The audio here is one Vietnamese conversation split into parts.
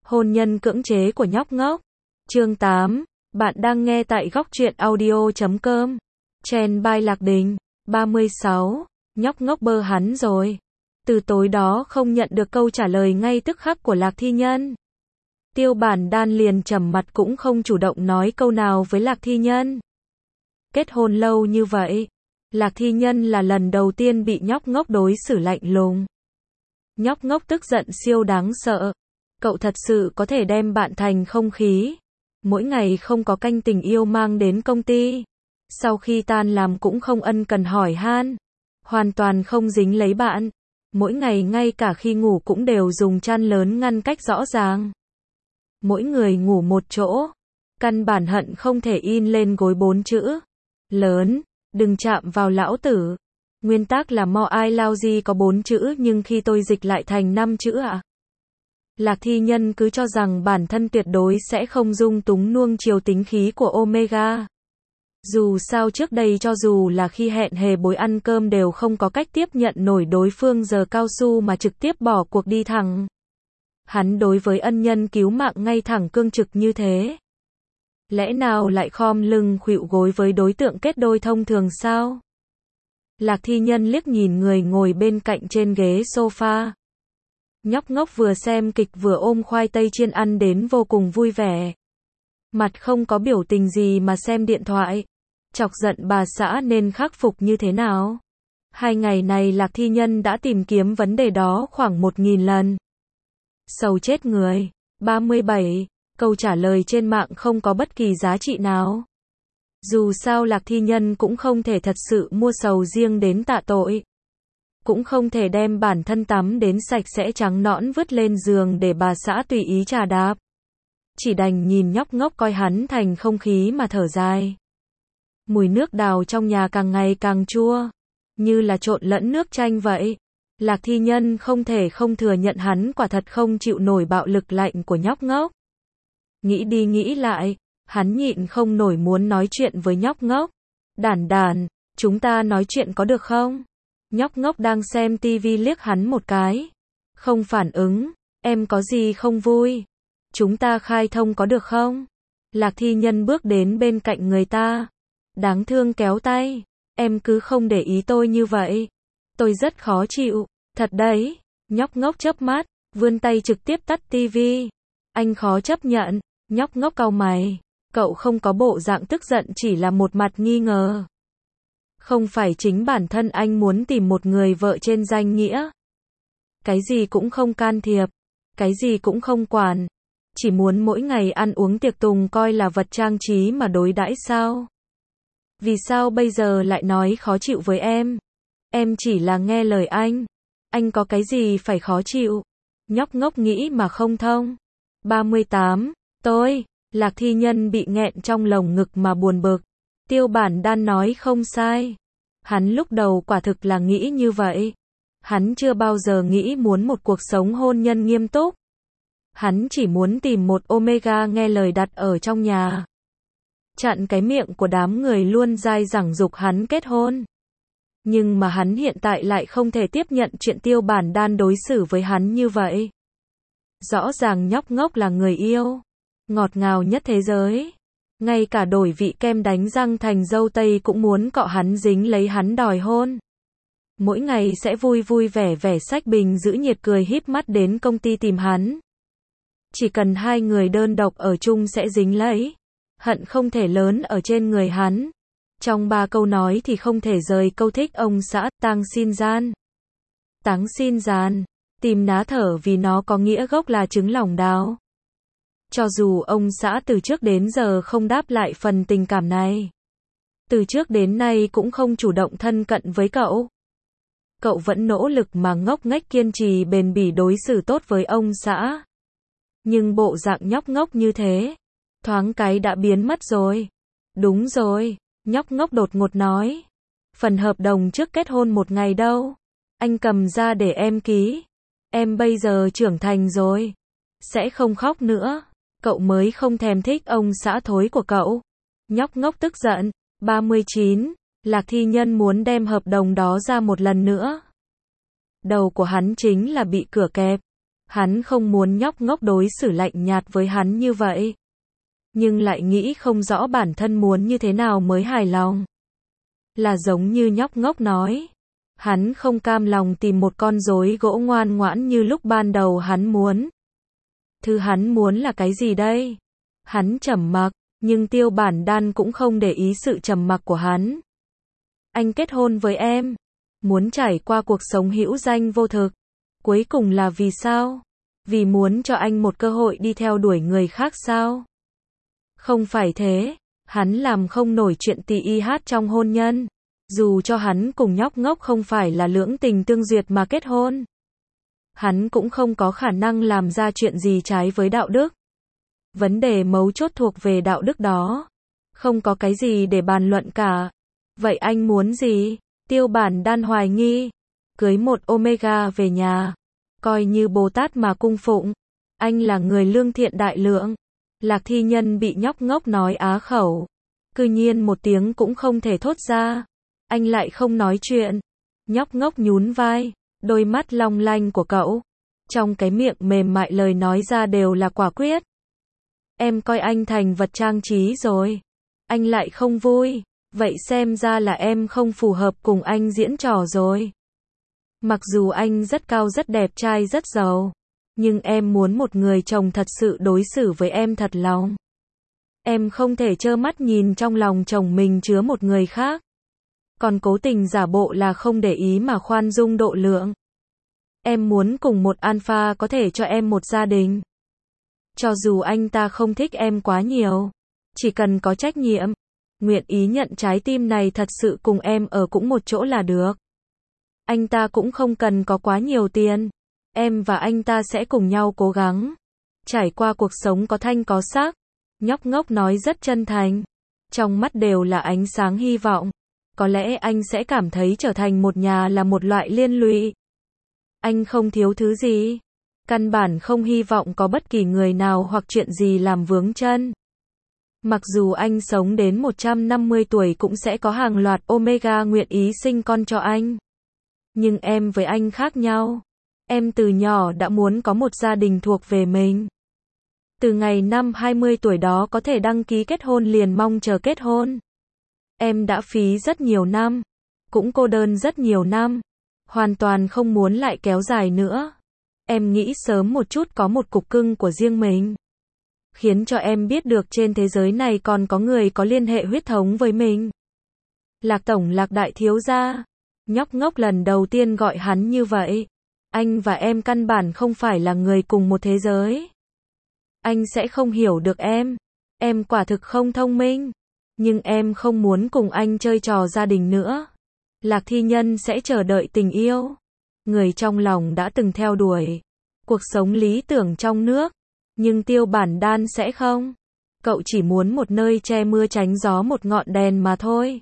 Hôn nhân cưỡng chế của nhóc ngốc. Chương 8. Bạn đang nghe tại góc truyện audio.com. Chen by Lạc Đình. 36. Nhóc ngốc bơ hắn rồi. Từ tối đó không nhận được câu trả lời ngay tức khắc của Lạc Thi Nhân. Tiêu Bản Đan liền trầm mặt cũng không chủ động nói câu nào với Lạc Thi Nhân. Kết hôn lâu như vậy, Lạc Thi Nhân là lần đầu tiên bị nhóc ngốc đối xử lạnh lùng. Nhóc ngốc tức giận siêu đáng sợ. Cậu thật sự có thể đem bạn thành không khí. Mỗi ngày không có canh tình yêu mang đến công ty. Sau khi tan làm cũng không ân cần hỏi han. Hoàn toàn không dính lấy bạn. Mỗi ngày ngay cả khi ngủ cũng đều dùng chăn lớn ngăn cách rõ ràng. Mỗi người ngủ một chỗ. Căn bản hận không thể in lên gối 4 chữ. Lớn, đừng chạm vào lão tử. Nguyên tắc là more I lousy có 4 chữ nhưng khi tôi dịch lại thành 5 chữ ạ. Lạc Thi Nhân cứ cho rằng bản thân tuyệt đối sẽ không dung túng nuông chiều tính khí của Omega. Dù sao trước đây cho dù là khi hẹn hề bối ăn cơm đều không có cách tiếp nhận nổi đối phương giờ cao su mà trực tiếp bỏ cuộc đi thẳng. Hắn đối với ân nhân cứu mạng ngay thẳng cương trực như thế. Lẽ nào lại khom lưng khuỵu gối với đối tượng kết đôi thông thường sao? Lạc Thi Nhân liếc nhìn người ngồi bên cạnh trên ghế sofa. Nhóc ngốc vừa xem kịch vừa ôm khoai tây chiên ăn đến vô cùng vui vẻ. Mặt không có biểu tình gì mà xem điện thoại. Chọc giận bà xã nên khắc phục như thế nào? 2 ngày này Lạc Thi Nhân đã tìm kiếm vấn đề đó khoảng 1000 lần. Sầu chết người. 37. Câu trả lời trên mạng không có bất kỳ giá trị nào. Dù sao Lạc Thi Nhân cũng không thể thật sự mua sầu riêng đến tạ tội. Cũng không thể đem bản thân tắm đến sạch sẽ trắng nõn vứt lên giường để bà xã tùy ý trà đạp. Chỉ đành nhìn nhóc ngốc coi hắn thành không khí mà thở dài. Mùi nước đào trong nhà càng ngày càng chua. Như là trộn lẫn nước chanh vậy. Lạc Thi Nhân không thể không thừa nhận hắn quả thật không chịu nổi bạo lực lạnh của nhóc ngốc. Nghĩ đi nghĩ lại, hắn nhịn không nổi muốn nói chuyện với nhóc ngốc. Đản đản, chúng ta nói chuyện có được không? Nhóc ngốc đang xem tivi liếc hắn một cái. Không phản ứng, em có gì không vui? Chúng ta khai thông có được không? Lạc Thi Nhân bước đến bên cạnh người ta. Đáng thương kéo tay, em cứ không để ý tôi như vậy. Tôi rất khó chịu, thật đấy. Nhóc ngốc chớp mắt, vươn tay trực tiếp tắt tivi. Anh khó chấp nhận. Nhóc ngốc cau mày. Cậu không có bộ dạng tức giận chỉ là một mặt nghi ngờ. Không phải chính bản thân anh muốn tìm một người vợ trên danh nghĩa. Cái gì cũng không can thiệp. Cái gì cũng không quản. Chỉ muốn mỗi ngày ăn uống tiệc tùng coi là vật trang trí mà đối đãi sao? Vì sao bây giờ lại nói khó chịu với em? Em chỉ là nghe lời anh. Anh có cái gì phải khó chịu? Nhóc ngốc nghĩ mà không thông. 38. Lạc Thi Nhân bị nghẹn trong lồng ngực mà buồn bực. Tiêu Bản Đan nói không sai. Hắn lúc đầu quả thực là nghĩ như vậy. Hắn chưa bao giờ nghĩ muốn một cuộc sống hôn nhân nghiêm túc. Hắn chỉ muốn tìm một Omega nghe lời đặt ở trong nhà. Chặn cái miệng của đám người luôn dai dẳng dục hắn kết hôn. Nhưng mà hắn hiện tại lại không thể tiếp nhận chuyện Tiêu Bản Đan đối xử với hắn như vậy. Rõ ràng nhóc ngốc là người yêu ngọt ngào nhất thế giới. Ngay cả đổi vị kem đánh răng thành dâu tây cũng muốn cọ hắn dính lấy hắn đòi hôn. Mỗi ngày sẽ vui vui vẻ vẻ xách bình giữ nhiệt cười híp mắt đến công ty tìm hắn. Chỉ cần 2 người đơn độc ở chung sẽ dính lấy. Hận không thể lớn ở trên người hắn. Trong 3 câu nói thì không thể rời câu thích ông xã, tang xin gian. Táng xin gian, tìm ná thở vì nó có nghĩa gốc là trứng lòng đào. Cho dù ông xã từ trước đến giờ không đáp lại phần tình cảm này. Từ trước đến nay cũng không chủ động thân cận với cậu. Cậu vẫn nỗ lực mà ngốc nghếch kiên trì bền bỉ đối xử tốt với ông xã. Nhưng bộ dạng nhóc ngốc như thế, thoáng cái đã biến mất rồi. Đúng rồi, nhóc ngốc đột ngột nói. Phần hợp đồng trước kết hôn 1 ngày đâu? Anh cầm ra để em ký. Em bây giờ trưởng thành rồi. Sẽ không khóc nữa. Cậu mới không thèm thích ông xã thối của cậu. Nhóc ngốc tức giận. 39. Lạc Thi Nhân muốn đem hợp đồng đó ra một lần nữa. Đầu của hắn chính là bị cửa kẹp. Hắn không muốn nhóc ngốc đối xử lạnh nhạt với hắn như vậy. Nhưng lại nghĩ không rõ bản thân muốn như thế nào mới hài lòng. Là giống như nhóc ngốc nói. Hắn không cam lòng tìm một con rối gỗ ngoan ngoãn như lúc ban đầu hắn muốn. Thứ hắn muốn là cái gì đây? Hắn trầm mặc, nhưng Tiêu Bản Đan cũng không để ý sự trầm mặc của hắn. Anh kết hôn với em, muốn trải qua cuộc sống hữu danh vô thực. Cuối cùng là vì sao? Vì muốn cho anh một cơ hội đi theo đuổi người khác sao? Không phải thế, hắn làm không nổi chuyện tì y hát trong hôn nhân. Dù cho hắn cùng nhóc ngốc không phải là lưỡng tình tương duyệt mà kết hôn. Hắn cũng không có khả năng làm ra chuyện gì trái với đạo đức. Vấn đề mấu chốt thuộc về đạo đức đó. Không có cái gì để bàn luận cả. Vậy anh muốn gì? Tiêu Bản Đan hoài nghi. Cưới một Omega về nhà. Coi như Bồ Tát mà cung phụng. Anh là người lương thiện đại lượng. Lạc Thi Nhân bị nhóc ngốc nói á khẩu. Cư nhiên một tiếng cũng không thể thốt ra. Anh lại không nói chuyện. Nhóc ngốc nhún vai. Đôi mắt long lanh của cậu. Trong cái miệng mềm mại lời nói ra đều là quả quyết. Em coi anh thành vật trang trí rồi. Anh lại không vui. Vậy xem ra là em không phù hợp cùng anh diễn trò rồi. Mặc dù anh rất cao rất đẹp trai rất giàu. Nhưng em muốn một người chồng thật sự đối xử với em thật lòng. Em không thể trơ mắt nhìn trong lòng chồng mình chứa một người khác. Còn cố tình giả bộ là không để ý mà khoan dung độ lượng. Em muốn cùng một alpha có thể cho em một gia đình. Cho dù anh ta không thích em quá nhiều. Chỉ cần có trách nhiệm. Nguyện ý nhận trái tim này thật sự cùng em ở cũng một chỗ là được. Anh ta cũng không cần có quá nhiều tiền. Em và anh ta sẽ cùng nhau cố gắng. Trải qua cuộc sống có thanh có sắc. Nhóc ngốc nói rất chân thành. Trong mắt đều là ánh sáng hy vọng. Có lẽ anh sẽ cảm thấy trở thành một nhà là một loại liên lụy. Anh không thiếu thứ gì. Căn bản không hy vọng có bất kỳ người nào hoặc chuyện gì làm vướng chân. Mặc dù anh sống đến 150 tuổi cũng sẽ có hàng loạt Omega nguyện ý sinh con cho anh. Nhưng em với anh khác nhau. Em từ nhỏ đã muốn có một gia đình thuộc về mình. Từ ngày năm 20 tuổi đó có thể đăng ký kết hôn liền mong chờ kết hôn. Em đã phí rất nhiều năm. Cũng cô đơn rất nhiều năm. Hoàn toàn không muốn lại kéo dài nữa. Em nghĩ sớm một chút có một cục cưng của riêng mình. Khiến cho em biết được trên thế giới này còn có người có liên hệ huyết thống với mình. Lạc tổng, Lạc đại thiếu gia. Nhóc ngốc lần đầu tiên gọi hắn như vậy. Anh và em căn bản không phải là người cùng một thế giới. Anh sẽ không hiểu được em. Em quả thực không thông minh. Nhưng em không muốn cùng anh chơi trò gia đình nữa. Lạc Thi Nhân sẽ chờ đợi tình yêu. Người trong lòng đã từng theo đuổi. Cuộc sống lý tưởng trong nước. Nhưng Tiêu Bản Đan sẽ không. Cậu chỉ muốn một nơi che mưa tránh gió, một ngọn đèn mà thôi.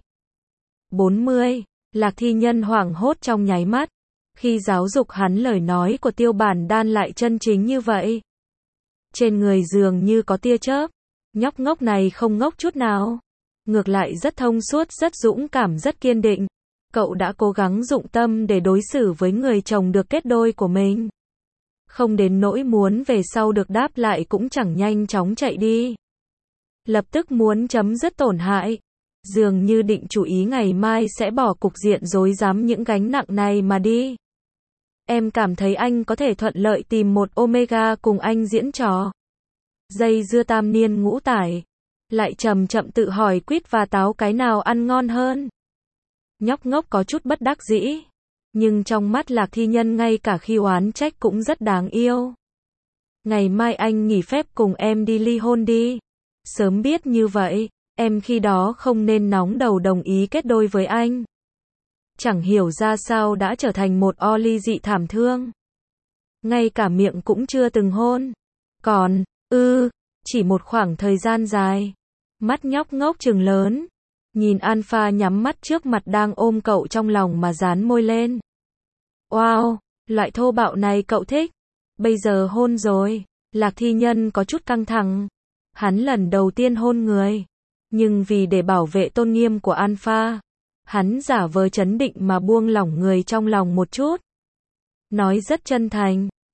40. Lạc Thi Nhân hoảng hốt trong nháy mắt. Khi giáo dục hắn lời nói của Tiêu Bản Đan lại chân chính như vậy. Trên người dường như có tia chớp. Nhóc ngốc này không ngốc chút nào. Ngược lại rất thông suốt, rất dũng cảm, rất kiên định. Cậu đã cố gắng dụng tâm để đối xử với người chồng được kết đôi của mình. Không đến nỗi muốn về sau được đáp lại cũng chẳng nhanh chóng chạy đi. Lập tức muốn chấm dứt tổn hại. Dường như định chủ ý ngày mai sẽ bỏ cục diện rối rắm những gánh nặng này mà đi. Em cảm thấy anh có thể thuận lợi tìm một Omega cùng anh diễn trò. Dây dưa tam niên ngũ tải. Lại chậm chậm tự hỏi quýt và táo cái nào ăn ngon hơn. Nhóc ngốc có chút bất đắc dĩ. Nhưng trong mắt Lạc Thi Nhân ngay cả khi oán trách cũng rất đáng yêu. Ngày mai anh nghỉ phép cùng em đi ly hôn đi. Sớm biết như vậy, em khi đó không nên nóng đầu đồng ý kết đôi với anh. Chẳng hiểu ra sao đã trở thành một o ly dị thảm thương. Ngay cả miệng cũng chưa từng hôn. Còn, chỉ một khoảng thời gian dài. Mắt nhóc ngốc trừng lớn. Nhìn Alpha nhắm mắt trước mặt đang ôm cậu trong lòng mà dán môi lên. Wow, loại thô bạo này cậu thích. Bây giờ hôn rồi. Lạc Thi Nhân có chút căng thẳng. Hắn lần đầu tiên hôn người. Nhưng vì để bảo vệ tôn nghiêm của Alpha, hắn giả vờ trấn định mà buông lỏng người trong lòng một chút. Nói rất chân thành.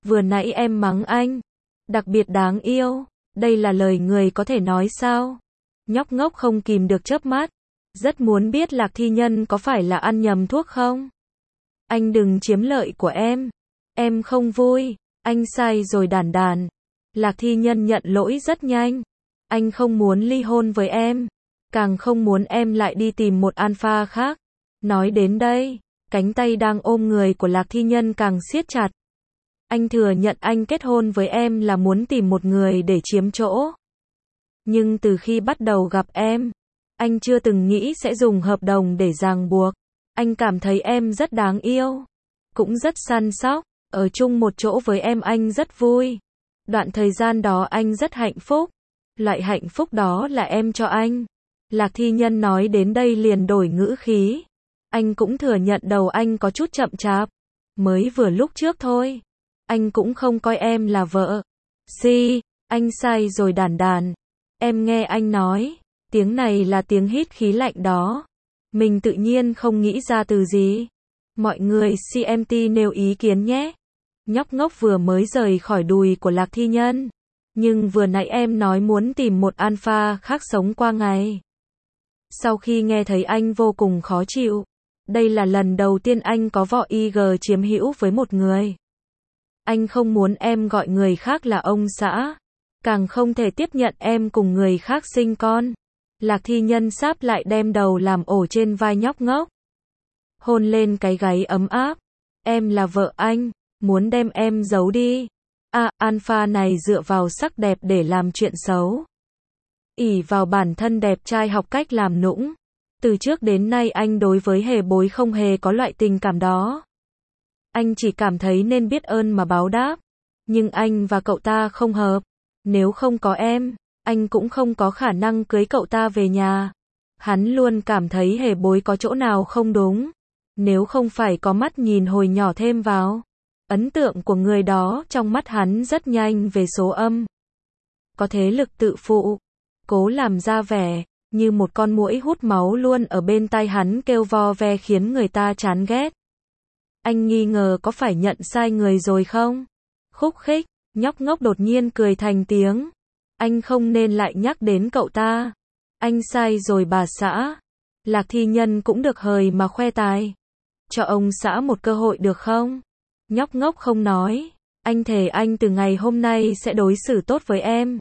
Vừa nãy em mắng anh. Đặc biệt đáng yêu. Đây là lời người có thể nói sao? Nhóc ngốc không kìm được chớp mắt. Rất muốn biết Lạc Thi Nhân có phải là ăn nhầm thuốc không? Anh đừng chiếm lợi của em. Em không vui. Anh sai rồi đàn đàn. Lạc Thi Nhân nhận lỗi rất nhanh. Anh không muốn ly hôn với em. Càng không muốn em lại đi tìm một alpha khác. Nói đến đây, cánh tay đang ôm người của Lạc Thi Nhân càng siết chặt. Anh thừa nhận anh kết hôn với em là muốn tìm một người để chiếm chỗ. Nhưng từ khi bắt đầu gặp em, anh chưa từng nghĩ sẽ dùng hợp đồng để ràng buộc. Anh cảm thấy em rất đáng yêu, cũng rất săn sóc, ở chung một chỗ với em anh rất vui. Đoạn thời gian đó anh rất hạnh phúc. Loại hạnh phúc đó là em cho anh. Lạc Thi Nhân nói đến đây liền đổi ngữ khí. Anh cũng thừa nhận đầu anh có chút chậm chạp. Mới vừa lúc trước thôi. Anh cũng không coi em là vợ. Anh sai rồi đàn đàn. Em nghe anh nói. Tiếng này là tiếng hít khí lạnh đó. Mình tự nhiên không nghĩ ra từ gì. Mọi người CMT nêu ý kiến nhé. Nhóc ngốc vừa mới rời khỏi đùi của Lạc Thi Nhân. Nhưng vừa nãy em nói muốn tìm một alpha khác sống qua ngày. Sau khi nghe thấy anh vô cùng khó chịu. Đây là lần đầu tiên anh có vỏ IG chiếm hữu với một người. Anh không muốn em gọi người khác là ông xã. Càng không thể tiếp nhận em cùng người khác sinh con. Lạc Thi Nhân sáp lại đem đầu làm ổ trên vai nhóc ngốc. Hôn lên cái gáy ấm áp. Em là vợ anh. Muốn đem em giấu đi. Alpha này dựa vào sắc đẹp để làm chuyện xấu. Ỷ vào bản thân đẹp trai học cách làm nũng. Từ trước đến nay anh đối với Hề Bối không hề có loại tình cảm đó. Anh chỉ cảm thấy nên biết ơn mà báo đáp. Nhưng anh và cậu ta không hợp. Nếu không có em, anh cũng không có khả năng cưới cậu ta về nhà. Hắn luôn cảm thấy Hề Bối có chỗ nào không đúng. Nếu không phải có mắt nhìn hồi nhỏ thêm vào. Ấn tượng của người đó trong mắt hắn rất nhanh về số âm. Có thế lực tự phụ. Cố làm ra vẻ như một con muỗi hút máu luôn ở bên tai hắn kêu vo ve khiến người ta chán ghét. Anh nghi ngờ có phải nhận sai người rồi không? Khúc khích, nhóc ngốc đột nhiên cười thành tiếng. Anh không nên lại nhắc đến cậu ta. Anh sai rồi bà xã. Lạc Thi Nhân cũng được hời mà khoe tài. Cho ông xã một cơ hội được không? Nhóc ngốc không nói. Anh thề anh từ ngày hôm nay sẽ đối xử tốt với em.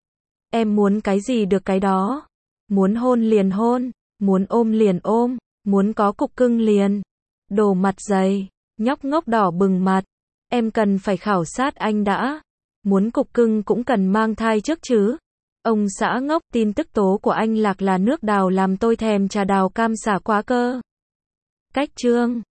Em muốn cái gì được cái đó. Muốn hôn liền hôn. Muốn ôm liền ôm. Muốn có cục cưng liền. Đồ mặt dày. Nhóc ngốc đỏ bừng mặt. Em cần phải khảo sát anh đã. Muốn cục cưng cũng cần mang thai trước chứ. Ông xã ngốc, tin tức tố của anh Lạc là nước đào làm tôi thèm trà đào cam xả quá cơ. Cách chương